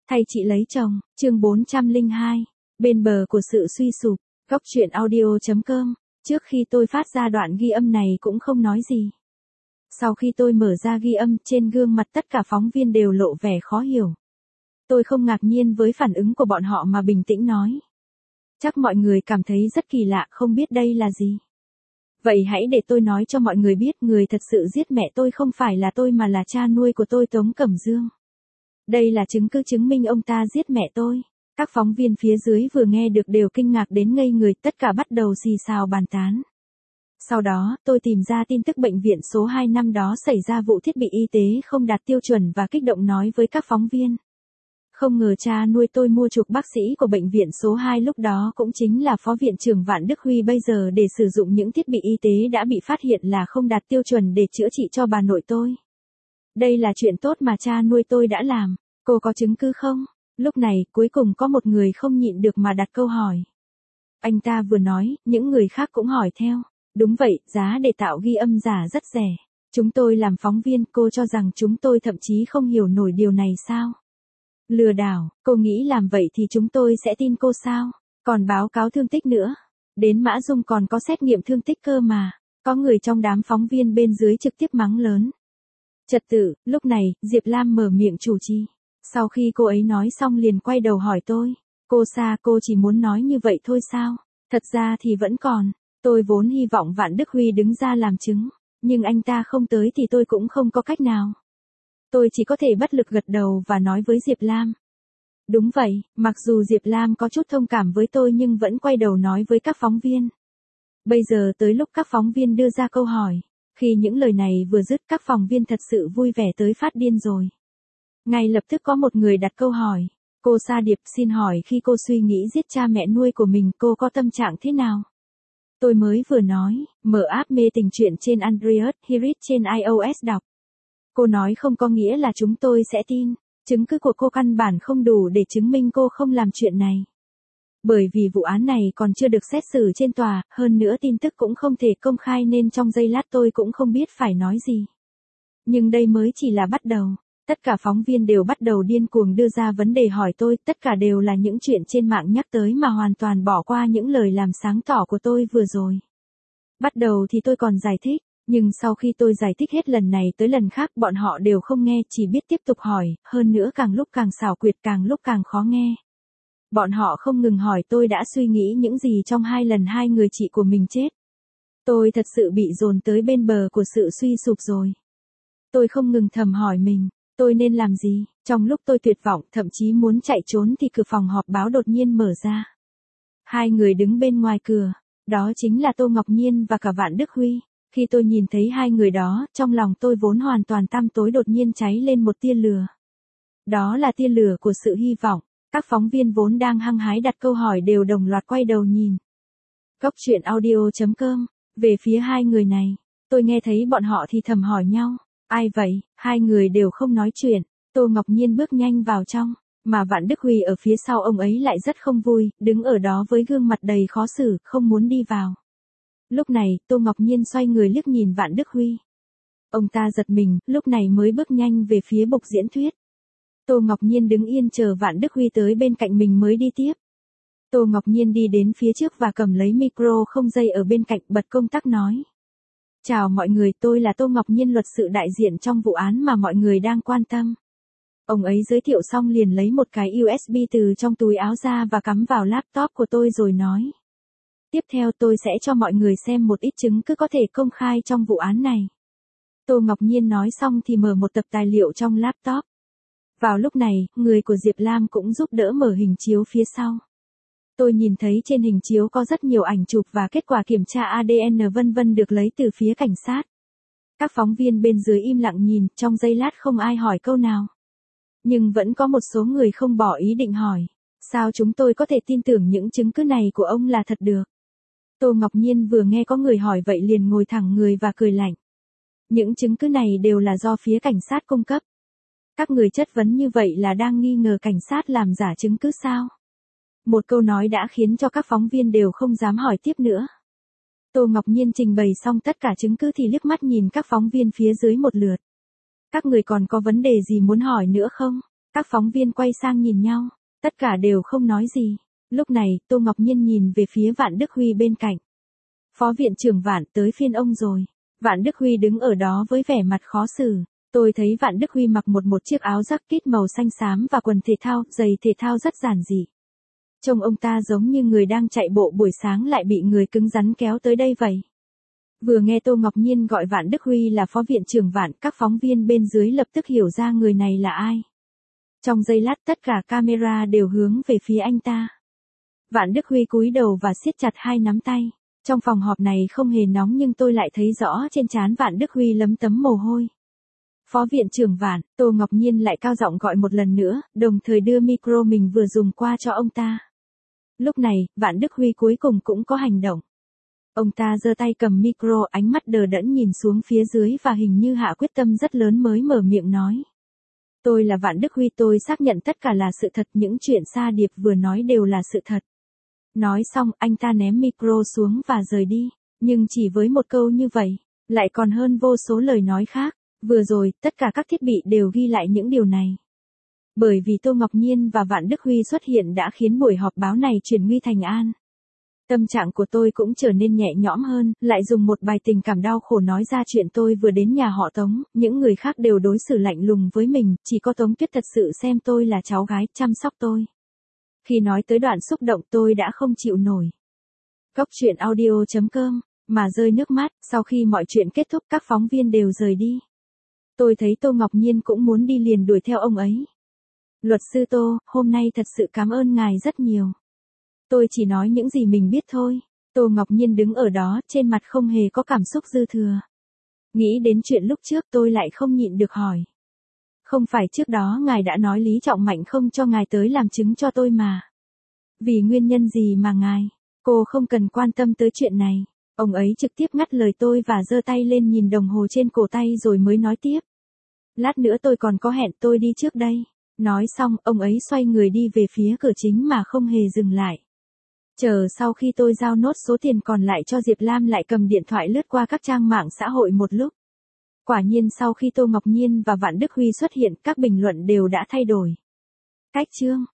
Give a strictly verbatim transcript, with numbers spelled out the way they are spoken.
Thay chị lấy chồng, chương bốn trăm lẻ hai, bên bờ của sự suy sụp, góc truyện audio chấm com. Trước khi tôi phát ra đoạn ghi âm này cũng không nói gì. Sau khi tôi mở ra ghi âm, trên gương mặt tất cả phóng viên đều lộ vẻ khó hiểu. Tôi không ngạc nhiên với phản ứng của bọn họ mà bình tĩnh nói. Chắc mọi người cảm thấy rất kỳ lạ, không biết đây là gì. Vậy hãy để tôi nói cho mọi người biết, người thật sự giết mẹ tôi không phải là tôi mà là cha nuôi của tôi, Tống Cẩm Dương. Đây là chứng cứ chứng minh ông ta giết mẹ tôi. Các phóng viên phía dưới vừa nghe được đều kinh ngạc đến ngây người, tất cả bắt đầu xì xào bàn tán. Sau đó, tôi tìm ra tin tức bệnh viện số hai năm đó xảy ra vụ thiết bị y tế không đạt tiêu chuẩn và kích động nói với các phóng viên. Không ngờ cha nuôi tôi mua chuộc bác sĩ của bệnh viện số hai lúc đó cũng chính là Phó Viện trưởng Vạn Đức Huy bây giờ để sử dụng những thiết bị y tế đã bị phát hiện là không đạt tiêu chuẩn để chữa trị cho bà nội tôi. Đây là chuyện tốt mà cha nuôi tôi đã làm, cô có chứng cứ không? Lúc này, cuối cùng có một người không nhịn được mà đặt câu hỏi. Anh ta vừa nói, những người khác cũng hỏi theo. Đúng vậy, giá để tạo ghi âm giả rất rẻ. Chúng tôi làm phóng viên, cô cho rằng chúng tôi thậm chí không hiểu nổi điều này sao? Lừa đảo, cô nghĩ làm vậy thì chúng tôi sẽ tin cô sao? Còn báo cáo thương tích nữa. Đến Mã Dung còn có xét nghiệm thương tích cơ mà. Có người trong đám phóng viên bên dưới trực tiếp mắng lớn. Trật tự, lúc này, Diệp Lam mở miệng chủ trì. Sau khi cô ấy nói xong liền quay đầu hỏi tôi. Cô Sa, cô chỉ muốn nói như vậy thôi sao? Thật ra thì vẫn còn. Tôi vốn hy vọng Vạn Đức Huy đứng ra làm chứng. Nhưng anh ta không tới thì tôi cũng không có cách nào. Tôi chỉ có thể bất lực gật đầu và nói với Diệp Lam. Đúng vậy, mặc dù Diệp Lam có chút thông cảm với tôi nhưng vẫn quay đầu nói với các phóng viên. Bây giờ tới lúc các phóng viên đưa ra câu hỏi. Khi những lời này vừa dứt, các phóng viên thật sự vui vẻ tới phát điên rồi. Ngay lập tức có một người đặt câu hỏi. Cô Sa Điệp, xin hỏi khi cô suy nghĩ giết cha mẹ nuôi của mình, cô có tâm trạng thế nào? Tôi mới vừa nói, mở app mê tình truyện trên Android, Hirit trên iOS đọc. Cô nói không có nghĩa là chúng tôi sẽ tin. Chứng cứ của cô căn bản không đủ để chứng minh cô không làm chuyện này. Bởi vì vụ án này còn chưa được xét xử trên tòa, hơn nữa tin tức cũng không thể công khai nên trong giây lát tôi cũng không biết phải nói gì. Nhưng đây mới chỉ là bắt đầu. Tất cả phóng viên đều bắt đầu điên cuồng đưa ra vấn đề hỏi tôi, tất cả đều là những chuyện trên mạng nhắc tới mà hoàn toàn bỏ qua những lời làm sáng tỏ của tôi vừa rồi. Bắt đầu thì tôi còn giải thích, nhưng sau khi tôi giải thích hết lần này tới lần khác bọn họ đều không nghe, chỉ biết tiếp tục hỏi, hơn nữa càng lúc càng xảo quyệt, càng lúc càng khó nghe. Bọn họ không ngừng hỏi tôi đã suy nghĩ những gì trong hai lần hai người chị của mình chết. Tôi thật sự bị dồn tới bên bờ của sự suy sụp rồi. Tôi không ngừng thầm hỏi mình. Tôi nên làm gì? Trong lúc tôi tuyệt vọng, thậm chí muốn chạy trốn thì cửa phòng họp báo đột nhiên mở ra. Hai người đứng bên ngoài cửa, đó chính là Tô Ngọc Nhiên và cả Vạn Đức Huy. Khi tôi nhìn thấy hai người đó, trong lòng tôi vốn hoàn toàn tăm tối đột nhiên cháy lên một tia lửa. Đó là tia lửa của sự hy vọng. Các phóng viên vốn đang hăng hái đặt câu hỏi đều đồng loạt quay đầu nhìn. Góc truyện audio chấm com, về phía hai người này, tôi nghe thấy bọn họ thì thầm hỏi nhau. Ai vậy? Hai người đều không nói chuyện. Tô Ngọc Nhiên bước nhanh vào trong, mà Vạn Đức Huy ở phía sau ông ấy lại rất không vui, đứng ở đó với gương mặt đầy khó xử, không muốn đi vào. Lúc này, Tô Ngọc Nhiên xoay người liếc nhìn Vạn Đức Huy. Ông ta giật mình, lúc này mới bước nhanh về phía bục diễn thuyết. Tô Ngọc Nhiên đứng yên chờ Vạn Đức Huy tới bên cạnh mình mới đi tiếp. Tô Ngọc Nhiên đi đến phía trước và cầm lấy micro không dây ở bên cạnh, bật công tắc nói. Chào mọi người, tôi là Tô Ngọc Nhiên, luật sự đại diện trong vụ án mà mọi người đang quan tâm. Ông ấy giới thiệu xong liền lấy một cái u ét bê từ trong túi áo ra và cắm vào laptop của tôi rồi nói. Tiếp theo tôi sẽ cho mọi người xem một ít chứng cứ có thể công khai trong vụ án này. Tô Ngọc Nhiên nói xong thì mở một tập tài liệu trong laptop. Vào lúc này, người của Diệp Lam cũng giúp đỡ mở hình chiếu phía sau. Tôi nhìn thấy trên hình chiếu có rất nhiều ảnh chụp và kết quả kiểm tra a đê en vân vân được lấy từ phía cảnh sát. Các phóng viên bên dưới im lặng nhìn, trong giây lát không ai hỏi câu nào. Nhưng vẫn có một số người không bỏ ý định hỏi. Sao chúng tôi có thể tin tưởng những chứng cứ này của ông là thật được? Tô Ngọc Nhiên vừa nghe có người hỏi vậy liền ngồi thẳng người và cười lạnh. Những chứng cứ này đều là do phía cảnh sát cung cấp. Các người chất vấn như vậy là đang nghi ngờ cảnh sát làm giả chứng cứ sao? Một câu nói đã khiến cho các phóng viên đều không dám hỏi tiếp nữa. Tô Ngọc Nhiên trình bày xong tất cả chứng cứ thì liếc mắt nhìn các phóng viên phía dưới một lượt. Các người còn có vấn đề gì muốn hỏi nữa không? Các Các phóng viên quay sang nhìn nhau, tất cả đều không nói gì. Lúc này, Tô Ngọc Nhiên nhìn về phía Vạn Đức Huy bên cạnh. Phó viện trưởng Vạn, tới phiên ông rồi. Vạn Đức Huy đứng ở đó với vẻ mặt khó xử. Tôi thấy Vạn Đức Huy mặc một một chiếc áo jacket màu xanh xám và quần thể thao, giày thể thao rất giản dị. Trông ông ta giống như người đang chạy bộ buổi sáng lại bị người cứng rắn kéo tới đây vậy. Vừa nghe Tô Ngọc Nhiên gọi Vạn Đức Huy là phó viện trưởng Vạn, các phóng viên bên dưới lập tức hiểu ra người này là ai. Trong giây lát tất cả camera đều hướng về phía anh ta. Vạn Đức Huy cúi đầu và siết chặt hai nắm tay. Trong phòng họp này không hề nóng nhưng tôi lại thấy rõ trên trán Vạn Đức Huy lấm tấm mồ hôi. Phó viện trưởng Vạn, Tô Ngọc Nhiên lại cao giọng gọi một lần nữa, đồng thời đưa micro mình vừa dùng qua cho ông ta. Lúc này, Vạn Đức Huy cuối cùng cũng có hành động. Ông ta giơ tay cầm micro, ánh mắt đờ đẫn nhìn xuống phía dưới và hình như hạ quyết tâm rất lớn mới mở miệng nói. Tôi là Vạn Đức Huy, tôi xác nhận tất cả là sự thật, những chuyện Sa Điệp vừa nói đều là sự thật. Nói xong, anh ta ném micro xuống và rời đi. Nhưng chỉ với một câu như vậy, lại còn hơn vô số lời nói khác. Vừa rồi, tất cả các thiết bị đều ghi lại những điều này. Bởi vì Tô Ngọc Nhiên và Vạn Đức Huy xuất hiện đã khiến buổi họp báo này chuyển nguy thành an. Tâm trạng của tôi cũng trở nên nhẹ nhõm hơn, lại dùng một bài tình cảm đau khổ nói ra chuyện tôi vừa đến nhà họ Tống, những người khác đều đối xử lạnh lùng với mình, chỉ có Tống Tuyết thật sự xem tôi là cháu gái, chăm sóc tôi. Khi nói tới đoạn xúc động tôi đã không chịu nổi. Góc truyện audio chấm com, mà rơi nước mắt, sau khi mọi chuyện kết thúc các phóng viên đều rời đi. Tôi thấy Tô Ngọc Nhiên cũng muốn đi liền đuổi theo ông ấy. Luật sư Tô, hôm nay thật sự cảm ơn ngài rất nhiều. Tôi chỉ nói những gì mình biết thôi. Tô Ngọc Nhiên đứng ở đó, trên mặt không hề có cảm xúc dư thừa. Nghĩ đến chuyện lúc trước tôi lại không nhịn được hỏi. Không phải trước đó ngài đã nói Lý Trọng Mạnh không cho ngài tới làm chứng cho tôi mà. Vì nguyên nhân gì mà ngài, cô không cần quan tâm tới chuyện này. Ông ấy trực tiếp ngắt lời tôi và giơ tay lên nhìn đồng hồ trên cổ tay rồi mới nói tiếp. Lát nữa tôi còn có hẹn, tôi đi trước đây. Nói xong, ông ấy xoay người đi về phía cửa chính mà không hề dừng lại. Chờ sau khi tôi giao nốt số tiền còn lại cho Diệp Lam lại cầm điện thoại lướt qua các trang mạng xã hội một lúc. Quả nhiên sau khi Tô Ngọc Nhiên và Vạn Đức Huy xuất hiện, các bình luận đều đã thay đổi. Cách chương